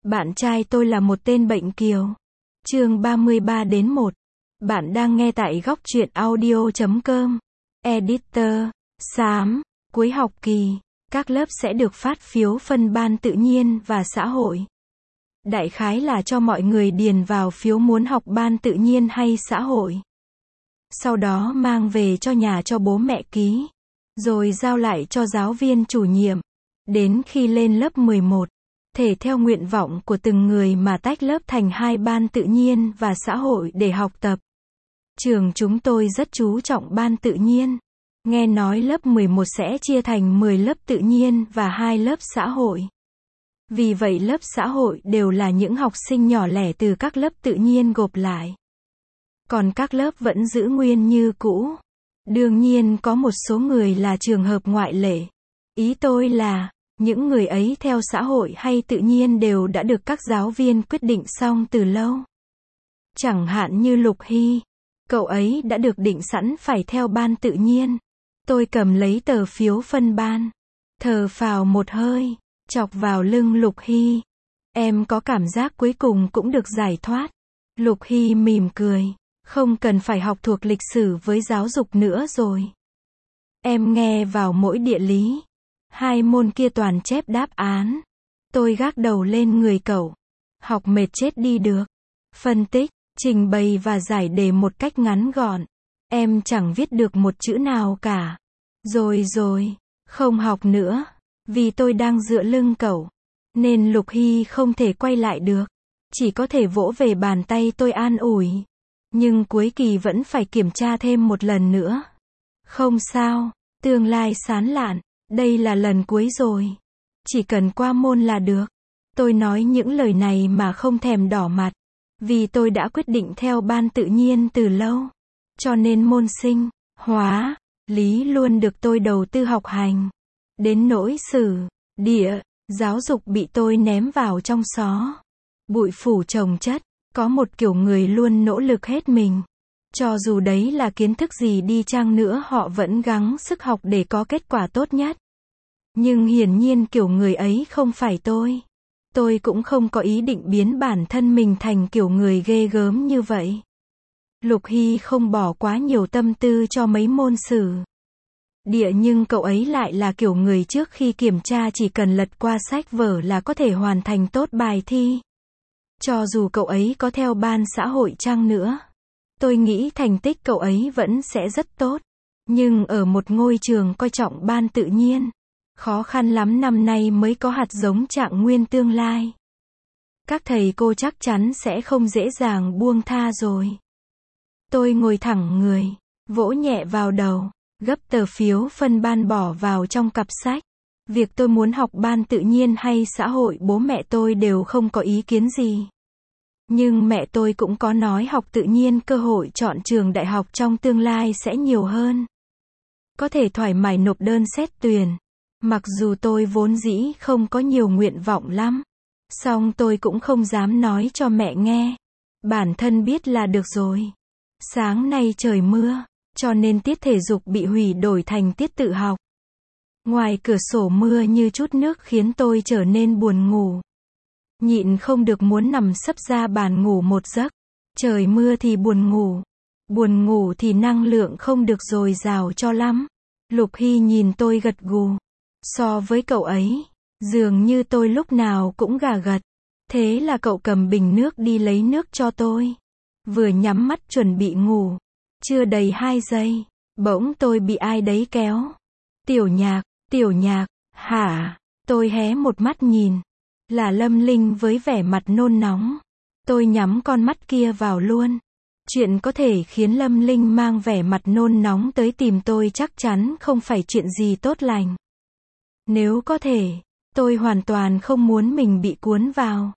Bạn trai tôi là một tên bệnh kiều. Chương 33-1. Bạn đang nghe tại góc truyện audio.com. Editor. Xám. Cuối học kỳ, các lớp sẽ được phát phiếu phân ban tự nhiên và xã hội. Đại khái là cho mọi người điền vào phiếu muốn học ban tự nhiên hay xã hội. Sau đó mang về cho nhà cho bố mẹ ký. Rồi giao lại cho giáo viên chủ nhiệm. Đến khi lên lớp 11, thể theo nguyện vọng của từng người mà tách lớp thành 2 ban tự nhiên và xã hội để học tập. Trường chúng tôi rất chú trọng ban tự nhiên. Nghe nói lớp 11 sẽ chia thành 10 lớp tự nhiên và 2 lớp xã hội. Vì vậy lớp xã hội đều là những học sinh nhỏ lẻ từ các lớp tự nhiên gộp lại. Còn các lớp vẫn giữ nguyên như cũ. Đương nhiên có một số người là trường hợp ngoại lệ. Ý tôi là, những người ấy theo xã hội hay tự nhiên đều đã được các giáo viên quyết định xong từ lâu. Chẳng hạn như Lục Hy. Cậu ấy đã được định sẵn phải theo ban tự nhiên. Tôi cầm lấy tờ phiếu phân ban. Thở phào một hơi, chọc vào lưng Lục Hy. Em có cảm giác cuối cùng cũng được giải thoát. Lục Hy mỉm cười. Không cần phải học thuộc lịch sử với giáo dục nữa rồi. Em nghe vào mỗi địa lý. 2 môn kia toàn chép đáp án. Tôi gác đầu lên người cậu. Học mệt chết đi được. Phân tích, trình bày và giải đề một cách ngắn gọn. Em chẳng viết được một chữ nào cả. Rồi, không học nữa. Vì tôi đang dựa lưng cậu. Nên Lục Hy không thể quay lại được. Chỉ có thể vỗ về bàn tay tôi an ủi. Nhưng cuối kỳ vẫn phải kiểm tra thêm một lần nữa. Không sao, tương lai sáng lạn. Đây là lần cuối rồi. Chỉ cần qua môn là được. Tôi nói những lời này mà không thèm đỏ mặt. Vì tôi đã quyết định theo ban tự nhiên từ lâu. Cho nên môn sinh, hóa, lý luôn được tôi đầu tư học hành. Đến nỗi sử, địa, giáo dục bị tôi ném vào trong xó. Bụi phủ chồng chất. Có một kiểu người luôn nỗ lực hết mình. Cho dù đấy là kiến thức gì đi chăng nữa họ vẫn gắng sức học để có kết quả tốt nhất. Nhưng hiển nhiên kiểu người ấy không phải tôi. Tôi cũng không có ý định biến bản thân mình thành kiểu người ghê gớm như vậy. Lục Hy không bỏ quá nhiều tâm tư cho mấy môn sử, địa nhưng cậu ấy lại là kiểu người trước khi kiểm tra chỉ cần lật qua sách vở là có thể hoàn thành tốt bài thi. Cho dù cậu ấy có theo ban xã hội chăng nữa, tôi nghĩ thành tích cậu ấy vẫn sẽ rất tốt. Nhưng ở một ngôi trường coi trọng ban tự nhiên, khó khăn lắm năm nay mới có hạt giống Trạng Nguyên tương lai. Các thầy cô chắc chắn sẽ không dễ dàng buông tha rồi. Tôi ngồi thẳng người, vỗ nhẹ vào đầu, gấp tờ phiếu phân ban bỏ vào trong cặp sách. Việc tôi muốn học ban tự nhiên hay xã hội bố mẹ tôi đều không có ý kiến gì. Nhưng mẹ tôi cũng có nói học tự nhiên cơ hội chọn trường đại học trong tương lai sẽ nhiều hơn. Có thể thoải mái nộp đơn xét tuyển. Mặc dù tôi vốn dĩ không có nhiều nguyện vọng lắm. Song tôi cũng không dám nói cho mẹ nghe. Bản thân biết là được rồi. Sáng nay trời mưa, cho nên tiết thể dục bị hủy đổi thành tiết tự học. Ngoài cửa sổ mưa như chút nước khiến tôi trở nên buồn ngủ. Nhịn không được muốn nằm sấp ra bàn ngủ một giấc. Trời mưa thì buồn ngủ thì năng lượng không được dồi dào cho lắm. Lục Hy nhìn tôi gật gù. So với cậu ấy, dường như tôi lúc nào cũng gà gật. Thế là cậu cầm bình nước đi lấy nước cho tôi. Vừa nhắm mắt chuẩn bị ngủ. Chưa đầy 2 giây, bỗng tôi bị ai đấy kéo. Tiểu Nhạc, hả? Tôi hé một mắt nhìn. Là Lâm Linh với vẻ mặt nôn nóng. Tôi nhắm con mắt kia vào luôn. Chuyện có thể khiến Lâm Linh mang vẻ mặt nôn nóng tới tìm tôi chắc chắn không phải chuyện gì tốt lành. Nếu có thể, tôi hoàn toàn không muốn mình bị cuốn vào.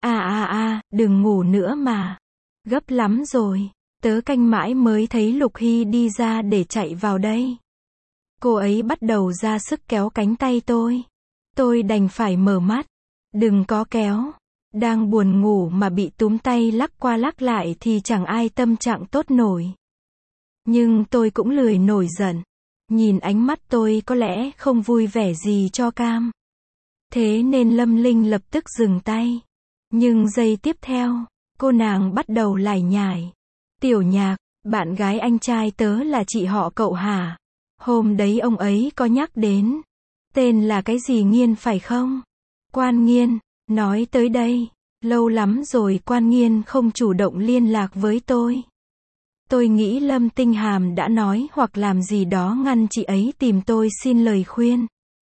Đừng ngủ nữa mà. Gấp lắm rồi. Tớ canh mãi mới thấy Lục Hy đi ra để chạy vào đây. Cô ấy bắt đầu ra sức kéo cánh tay tôi. Tôi đành phải mở mắt. Đừng có kéo. Đang buồn ngủ mà bị túm tay lắc qua lắc lại thì chẳng ai tâm trạng tốt nổi. Nhưng tôi cũng lười nổi giận. Nhìn ánh mắt tôi có lẽ không vui vẻ gì cho cam. Thế nên Lâm Linh lập tức dừng tay. Nhưng giây tiếp theo, cô nàng bắt đầu lải nhải. Tiểu Nhạc, bạn gái anh trai tớ là chị họ cậu hả? Hôm đấy ông ấy có nhắc đến. Tên là cái gì Nghiên phải không? Quan Nghiên, nói tới đây. Lâu lắm rồi Quan Nghiên không chủ động liên lạc với tôi. Tôi nghĩ Lâm Tinh Hàm đã nói hoặc làm gì đó ngăn chị ấy tìm tôi xin lời khuyên.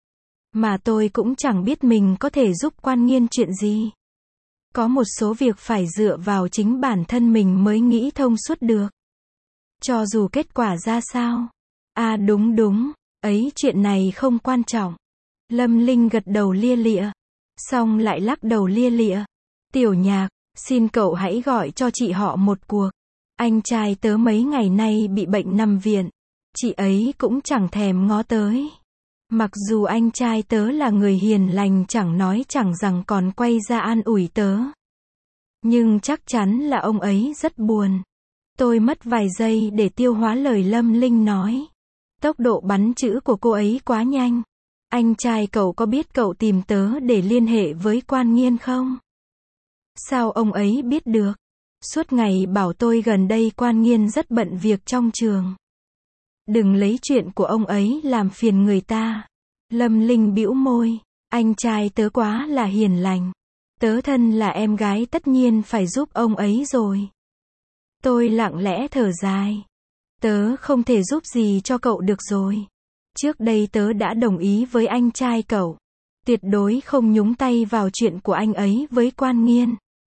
Mà tôi cũng chẳng biết mình có thể giúp Quan Nghiên chuyện gì. Có một số việc phải dựa vào chính bản thân mình mới nghĩ thông suốt được. Cho dù kết quả ra sao. À đúng, ấy chuyện này không quan trọng. Lâm Linh gật đầu lia lịa. Xong lại lắc đầu lia lịa. Tiểu Nhạc, xin cậu hãy gọi cho chị họ một cuộc. Anh trai tớ mấy ngày nay bị bệnh nằm viện. Chị ấy cũng chẳng thèm ngó tới. Mặc dù anh trai tớ là người hiền lành chẳng nói chẳng rằng còn quay ra an ủi tớ. Nhưng chắc chắn là ông ấy rất buồn. Tôi mất vài giây để tiêu hóa lời Lâm Linh nói. Tốc độ bắn chữ của cô ấy quá nhanh. Anh trai cậu có biết cậu tìm tớ để liên hệ với Quan Nghiên không? Sao ông ấy biết được? Suốt ngày bảo tôi gần đây Quan Nghiên rất bận việc trong trường. Đừng lấy chuyện của ông ấy làm phiền người ta. Lâm Linh bĩu môi. Anh trai tớ quá là hiền lành. Tớ thân là em gái tất nhiên phải giúp ông ấy rồi. Tôi lặng lẽ thở dài. Tớ không thể giúp gì cho cậu được rồi. Trước đây tớ đã đồng ý với anh trai cậu. Tuyệt đối không nhúng tay vào chuyện của anh ấy với Quan Nghiên.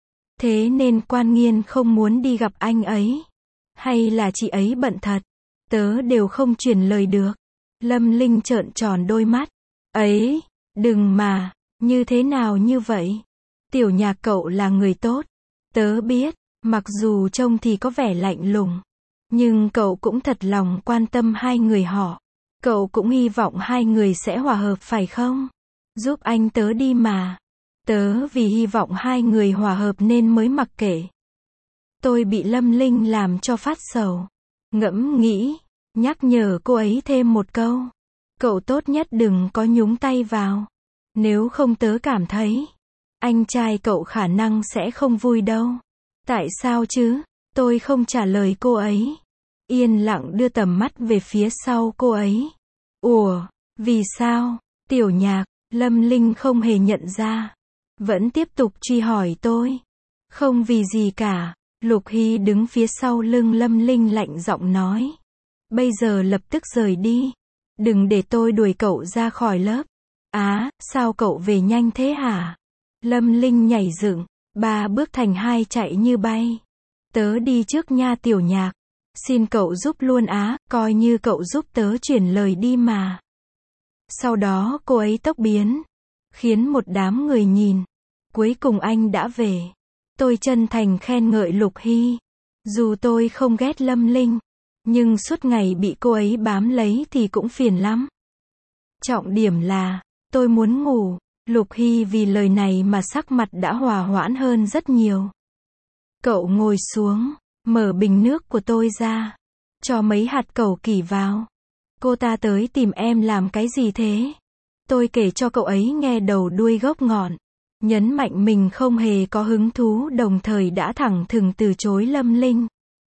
Thế nên Quan Nghiên không muốn đi gặp anh ấy. Hay là chị ấy bận thật. Tớ đều không truyền lời được. Lâm Linh trợn tròn đôi mắt. Ấy, đừng mà, như thế nào như vậy? Tiểu Nhạc cậu là người tốt. Tớ biết, mặc dù trông thì có vẻ lạnh lùng. Nhưng cậu cũng thật lòng quan tâm hai người họ. Cậu cũng hy vọng hai người sẽ hòa hợp phải không? Giúp anh tớ đi mà. Tớ vì hy vọng hai người hòa hợp nên mới mặc kệ. Tôi bị Lâm Linh làm cho phát sầu. Ngẫm nghĩ, nhắc nhở cô ấy thêm một câu. Cậu tốt nhất đừng có nhúng tay vào. Nếu không tớ cảm thấy, anh trai cậu khả năng sẽ không vui đâu. Tại sao chứ? Tôi không trả lời cô ấy. Yên lặng đưa tầm mắt về phía sau cô ấy. Ủa, vì sao? Tiểu Nhạc, Lâm Linh không hề nhận ra. Vẫn tiếp tục truy hỏi tôi. Không vì gì cả. Lục Hy đứng phía sau lưng Lâm Linh lạnh giọng nói. Bây giờ lập tức rời đi. Đừng để tôi đuổi cậu ra khỏi lớp. Á, sao cậu về nhanh thế hả? Lâm Linh nhảy dựng, 3 bước thành 2 chạy như bay. Tớ đi trước nha Tiểu Nhạc. Xin cậu giúp luôn á, coi như cậu giúp tớ chuyển lời đi mà. Sau đó cô ấy tốc biến, khiến một đám người nhìn. Cuối cùng anh đã về. Tôi chân thành khen ngợi Lục Hy. Dù tôi không ghét Lâm Linh, nhưng suốt ngày bị cô ấy bám lấy thì cũng phiền lắm. Trọng điểm là, tôi muốn ngủ. Lục Hy vì lời này mà sắc mặt đã hòa hoãn hơn rất nhiều. Cậu ngồi xuống, mở bình nước của tôi ra, cho mấy hạt cẩu kỳ vào. Cô ta tới tìm em làm cái gì thế? Tôi kể cho cậu ấy nghe đầu đuôi gốc ngọn. Nhấn mạnh mình không hề có hứng thú, đồng thời đã thẳng thừng từ chối Lâm Linh.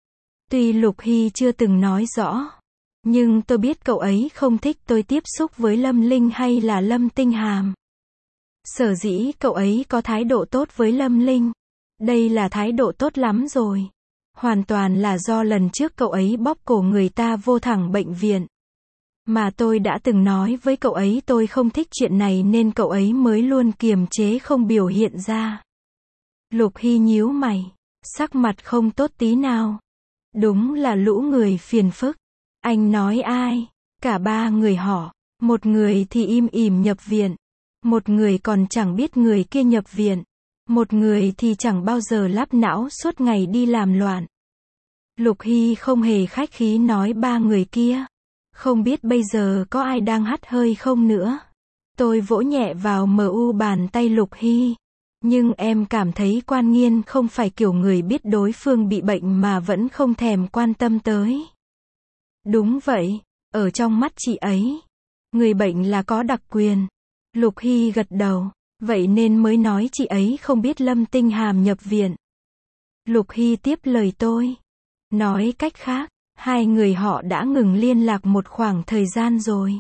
Tuy Lục Hy chưa từng nói rõ, nhưng tôi biết cậu ấy không thích tôi tiếp xúc với Lâm Linh hay là Lâm Tinh Hàm. Sở dĩ cậu ấy có thái độ tốt với Lâm Linh. Đây là thái độ tốt lắm rồi. Hoàn toàn là do lần trước cậu ấy bóp cổ người ta vô thẳng bệnh viện. Mà tôi đã từng nói với cậu ấy tôi không thích chuyện này nên cậu ấy mới luôn kiềm chế không biểu hiện ra. Lục Hy nhíu mày, sắc mặt không tốt tí nào. Đúng là lũ người phiền phức. Anh nói ai? Cả 3 người họ. Một người thì im ỉm nhập viện. Một người còn chẳng biết người kia nhập viện. Một người thì chẳng bao giờ lắp não suốt ngày đi làm loạn. Lục Hy không hề khách khí nói 3 người kia. Không biết bây giờ có ai đang hắt hơi không nữa. Tôi vỗ nhẹ vào mu bàn tay Lục Hy. Nhưng em cảm thấy Quan Nghiên không phải kiểu người biết đối phương bị bệnh mà vẫn không thèm quan tâm tới. Đúng vậy, ở trong mắt chị ấy, người bệnh là có đặc quyền. Lục Hy gật đầu. Vậy nên mới nói chị ấy không biết Lâm Tinh Hàm nhập viện. Lục Hy tiếp lời tôi. Nói cách khác, hai người họ đã ngừng liên lạc một khoảng thời gian rồi.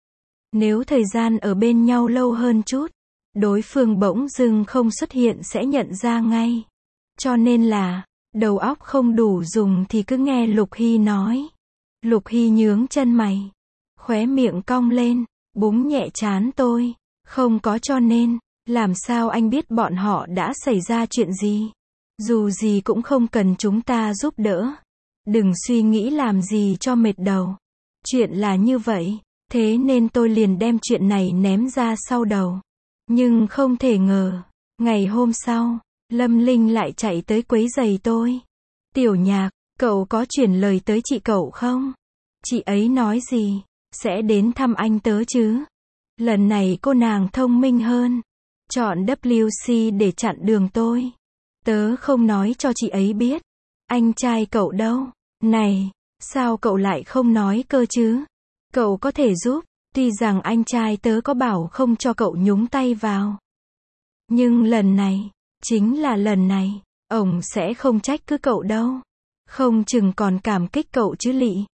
Nếu thời gian ở bên nhau lâu hơn chút, đối phương bỗng dưng không xuất hiện sẽ nhận ra ngay. Cho nên là, đầu óc không đủ dùng thì cứ nghe Lục Hy nói. Lục Hy nhướng chân mày, khóe miệng cong lên, búng nhẹ trán tôi. Không có cho nên, làm sao anh biết bọn họ đã xảy ra chuyện gì? Dù gì cũng không cần chúng ta giúp đỡ. Đừng suy nghĩ làm gì cho mệt đầu. Chuyện là như vậy, thế nên tôi liền đem chuyện này ném ra sau đầu. Nhưng không thể ngờ, ngày hôm sau, Lâm Linh lại chạy tới quấy rầy tôi. Tiểu Nhạc, cậu có chuyển lời tới chị cậu không? Chị ấy nói gì? Sẽ đến thăm anh tớ chứ? Lần này cô nàng thông minh hơn. Chọn WC để chặn đường tôi. Tớ không nói cho chị ấy biết. Anh trai cậu đâu? Này, sao cậu lại không nói cơ chứ? Cậu có thể giúp, tuy rằng anh trai tớ có bảo không cho cậu nhúng tay vào. Nhưng lần này, chính là lần này, ổng sẽ không trách cứ cậu đâu. Không chừng còn cảm kích cậu chứ lị.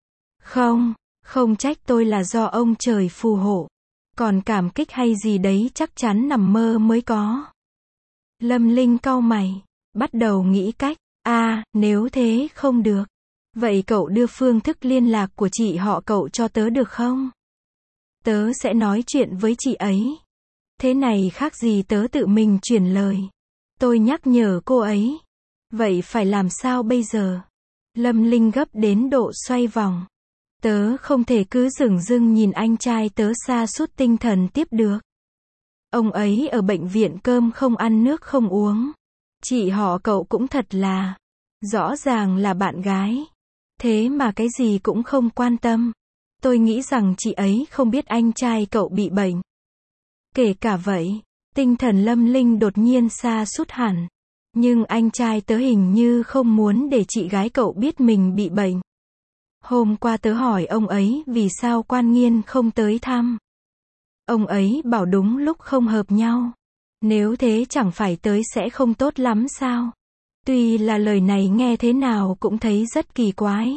Không trách tôi là do ông trời phù hộ. Còn cảm kích hay gì đấy chắc chắn nằm mơ mới có. Lâm Linh cau mày, bắt đầu nghĩ cách. Nếu thế không được. Vậy cậu đưa phương thức liên lạc của chị họ cậu cho tớ được không? Tớ sẽ nói chuyện với chị ấy. Thế này khác gì tớ tự mình chuyển lời. Tôi nhắc nhở cô ấy. Vậy phải làm sao bây giờ? Lâm Linh gấp đến độ xoay vòng. Tớ không thể cứ dửng dưng nhìn anh trai tớ sa sút tinh thần tiếp được. Ông ấy ở bệnh viện cơm không ăn nước không uống. Chị họ cậu cũng thật là, rõ ràng là bạn gái. Thế mà cái gì cũng không quan tâm. Tôi nghĩ rằng chị ấy không biết anh trai cậu bị bệnh. Kể cả vậy, tinh thần Lâm Linh đột nhiên sa sút hẳn. Nhưng anh trai tớ hình như không muốn để chị gái cậu biết mình bị bệnh. Hôm qua tớ hỏi ông ấy vì sao Quan Nghiên không tới thăm. Ông ấy bảo đúng lúc không hợp nhau. Nếu thế chẳng phải tới sẽ không tốt lắm sao? Tuy là lời này nghe thế nào cũng thấy rất kỳ quái.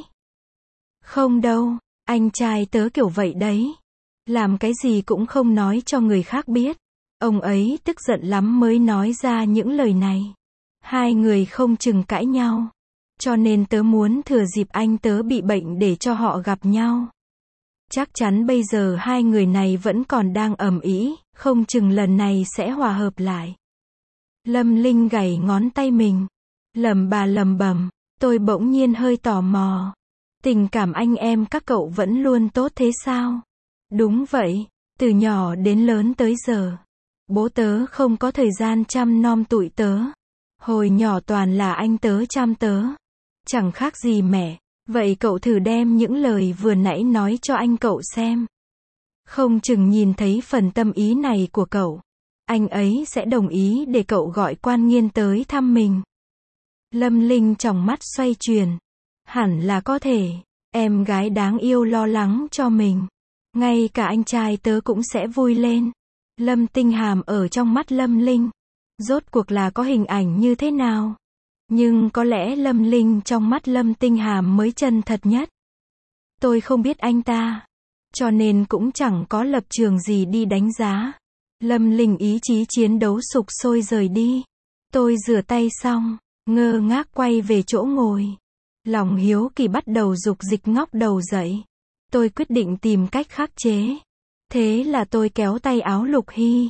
Không đâu, anh trai tớ kiểu vậy đấy. Làm cái gì cũng không nói cho người khác biết. Ông ấy tức giận lắm mới nói ra những lời này. Hai người không chừng cãi nhau. Cho nên tớ muốn thừa dịp anh tớ bị bệnh để cho họ gặp nhau. Chắc chắn bây giờ hai người này vẫn còn đang ầm ĩ, không chừng lần này sẽ hòa hợp lại. Lâm Linh gảy ngón tay mình. Lẩm bẩm, tôi bỗng nhiên hơi tò mò. Tình cảm anh em các cậu vẫn luôn tốt thế sao? Đúng vậy, từ nhỏ đến lớn tới giờ. Bố tớ không có thời gian chăm nom tụi tớ. Hồi nhỏ toàn là anh tớ chăm tớ. Chẳng khác gì mẹ. Vậy cậu thử đem những lời vừa nãy nói cho anh cậu xem. Không chừng nhìn thấy phần tâm ý này của cậu. Anh ấy sẽ đồng ý để cậu gọi Quan Nghiên tới thăm mình. Lâm Linh tròng mắt xoay chuyển. Hẳn là có thể. Em gái đáng yêu lo lắng cho mình. Ngay cả anh trai tớ cũng sẽ vui lên. Lâm Tinh Hàm ở trong mắt Lâm Linh. Rốt cuộc là có hình ảnh như thế nào? Nhưng có lẽ Lâm Linh trong mắt Lâm Tinh Hàm mới chân thật nhất. Tôi không biết anh ta. Cho nên cũng chẳng có lập trường gì đi đánh giá. Lâm Linh ý chí chiến đấu sục sôi rời đi. Tôi rửa tay xong, ngơ ngác quay về chỗ ngồi. Lòng hiếu kỳ bắt đầu dục dịch ngóc đầu dậy. Tôi quyết định tìm cách khắc chế. Thế là tôi kéo tay áo Lục Hy.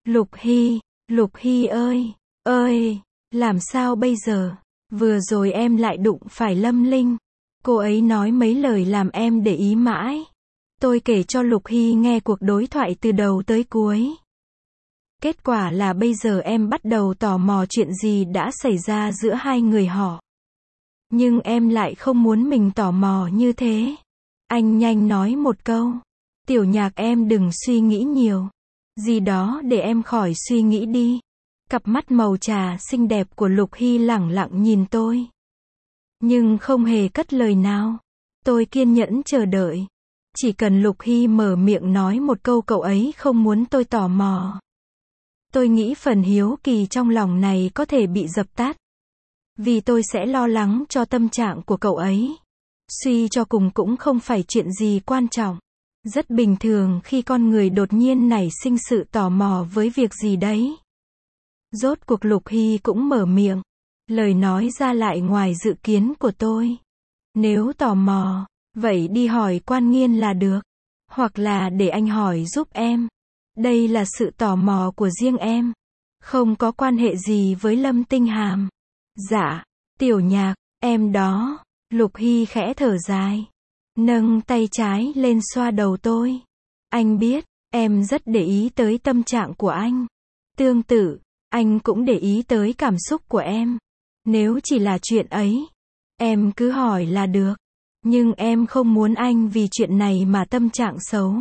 Lục Hy ơi, làm sao bây giờ? Vừa rồi em lại đụng phải Lâm Linh. Cô ấy nói mấy lời làm em để ý mãi. Tôi kể cho Lục Hy nghe cuộc đối thoại từ đầu tới cuối. Kết quả là bây giờ em bắt đầu tò mò chuyện gì đã xảy ra giữa hai người họ. Nhưng em lại không muốn mình tò mò như thế. Anh nhanh nói một câu. Tiểu Nhạc em đừng suy nghĩ nhiều. Gì đó để em khỏi suy nghĩ đi. Cặp mắt màu trà xinh đẹp của Lục Hy lẳng lặng nhìn tôi. Nhưng không hề cất lời nào. Tôi kiên nhẫn chờ đợi. Chỉ cần Lục Hy mở miệng nói một câu cậu ấy không muốn tôi tò mò. Tôi nghĩ phần hiếu kỳ trong lòng này có thể bị dập tắt. Vì tôi sẽ lo lắng cho tâm trạng của cậu ấy. Suy cho cùng cũng không phải chuyện gì quan trọng. Rất bình thường khi con người đột nhiên nảy sinh sự tò mò với việc gì đấy. Rốt cuộc Lục Hy cũng mở miệng. Lời nói ra lại ngoài dự kiến của tôi. Nếu tò mò, vậy đi hỏi Quan Nghiên là được. Hoặc là để anh hỏi giúp em. Đây là sự tò mò của riêng em. Không có quan hệ gì với Lâm Tinh Hàm. Dạ, Tiểu Nhạc, em đó. Lục Hy khẽ thở dài. Nâng tay trái lên xoa đầu tôi. Anh biết, em rất để ý tới tâm trạng của anh. Tương tự, anh cũng để ý tới cảm xúc của em. Nếu chỉ là chuyện ấy, em cứ hỏi là được. Nhưng em không muốn anh vì chuyện này mà tâm trạng xấu.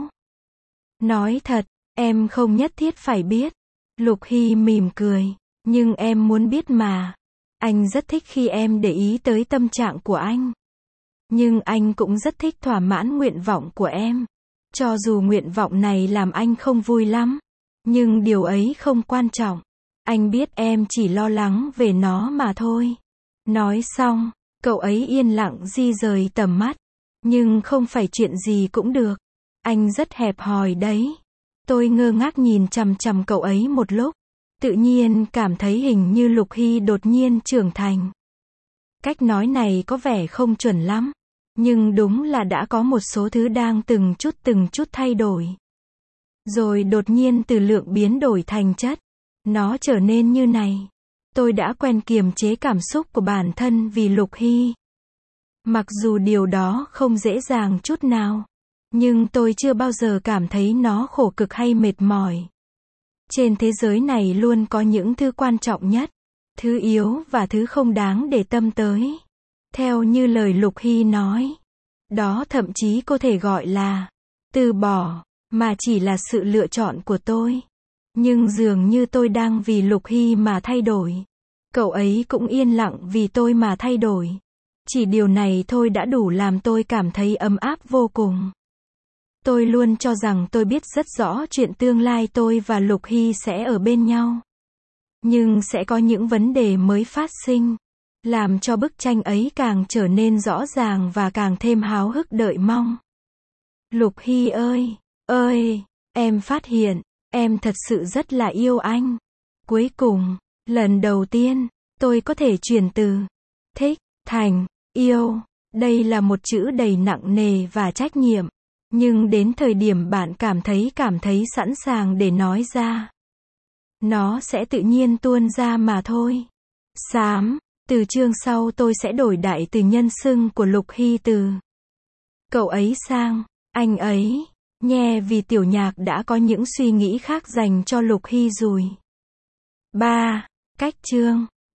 Nói thật, em không nhất thiết phải biết. Lục Hy mỉm cười. Nhưng em muốn biết mà. Anh rất thích khi em để ý tới tâm trạng của anh. Nhưng anh cũng rất thích thỏa mãn nguyện vọng của em. Cho dù nguyện vọng này làm anh không vui lắm. Nhưng điều ấy không quan trọng. Anh biết em chỉ lo lắng về nó mà thôi. Nói xong, cậu ấy yên lặng di rời tầm mắt. Nhưng không phải chuyện gì cũng được. Anh rất hẹp hòi đấy. Tôi ngơ ngác nhìn chằm chằm cậu ấy một lúc. Tự nhiên cảm thấy hình như Lục Hy đột nhiên trưởng thành. Cách nói này có vẻ không chuẩn lắm. Nhưng đúng là đã có một số thứ đang từng chút thay đổi. Rồi đột nhiên từ lượng biến đổi thành chất. Nó trở nên như này. Tôi đã quen kiềm chế cảm xúc của bản thân vì Lục Hy. Mặc dù điều đó không dễ dàng chút nào. Nhưng tôi chưa bao giờ cảm thấy nó khổ cực hay mệt mỏi. Trên thế giới này luôn có những thứ quan trọng nhất. Thứ yếu và thứ không đáng để tâm tới. Theo như lời Lục Hy nói. Đó thậm chí có thể gọi là từ bỏ, mà chỉ là sự lựa chọn của tôi. Nhưng dường như tôi đang vì Lục Hy mà thay đổi. Cậu ấy cũng yên lặng vì tôi mà thay đổi. Chỉ điều này thôi đã đủ làm tôi cảm thấy ấm áp vô cùng. Tôi luôn cho rằng tôi biết rất rõ chuyện tương lai tôi và Lục Hy sẽ ở bên nhau. Nhưng sẽ có những vấn đề mới phát sinh. Làm cho bức tranh ấy càng trở nên rõ ràng và càng thêm háo hức đợi mong. Lục Hy ơi, em phát hiện, em thật sự rất là yêu anh. Cuối cùng, lần đầu tiên, tôi có thể chuyển từ thích thành yêu. Đây là một chữ đầy nặng nề và trách nhiệm. Nhưng đến thời điểm bạn cảm thấy sẵn sàng để nói ra. Nó sẽ tự nhiên tuôn ra mà thôi. Từ chương sau tôi sẽ đổi đại từ nhân xưng của Lục Hy từ cậu ấy sang anh ấy, nhé, vì Tiểu Nhạc đã có những suy nghĩ khác dành cho Lục Hy rồi. 3. Cách chương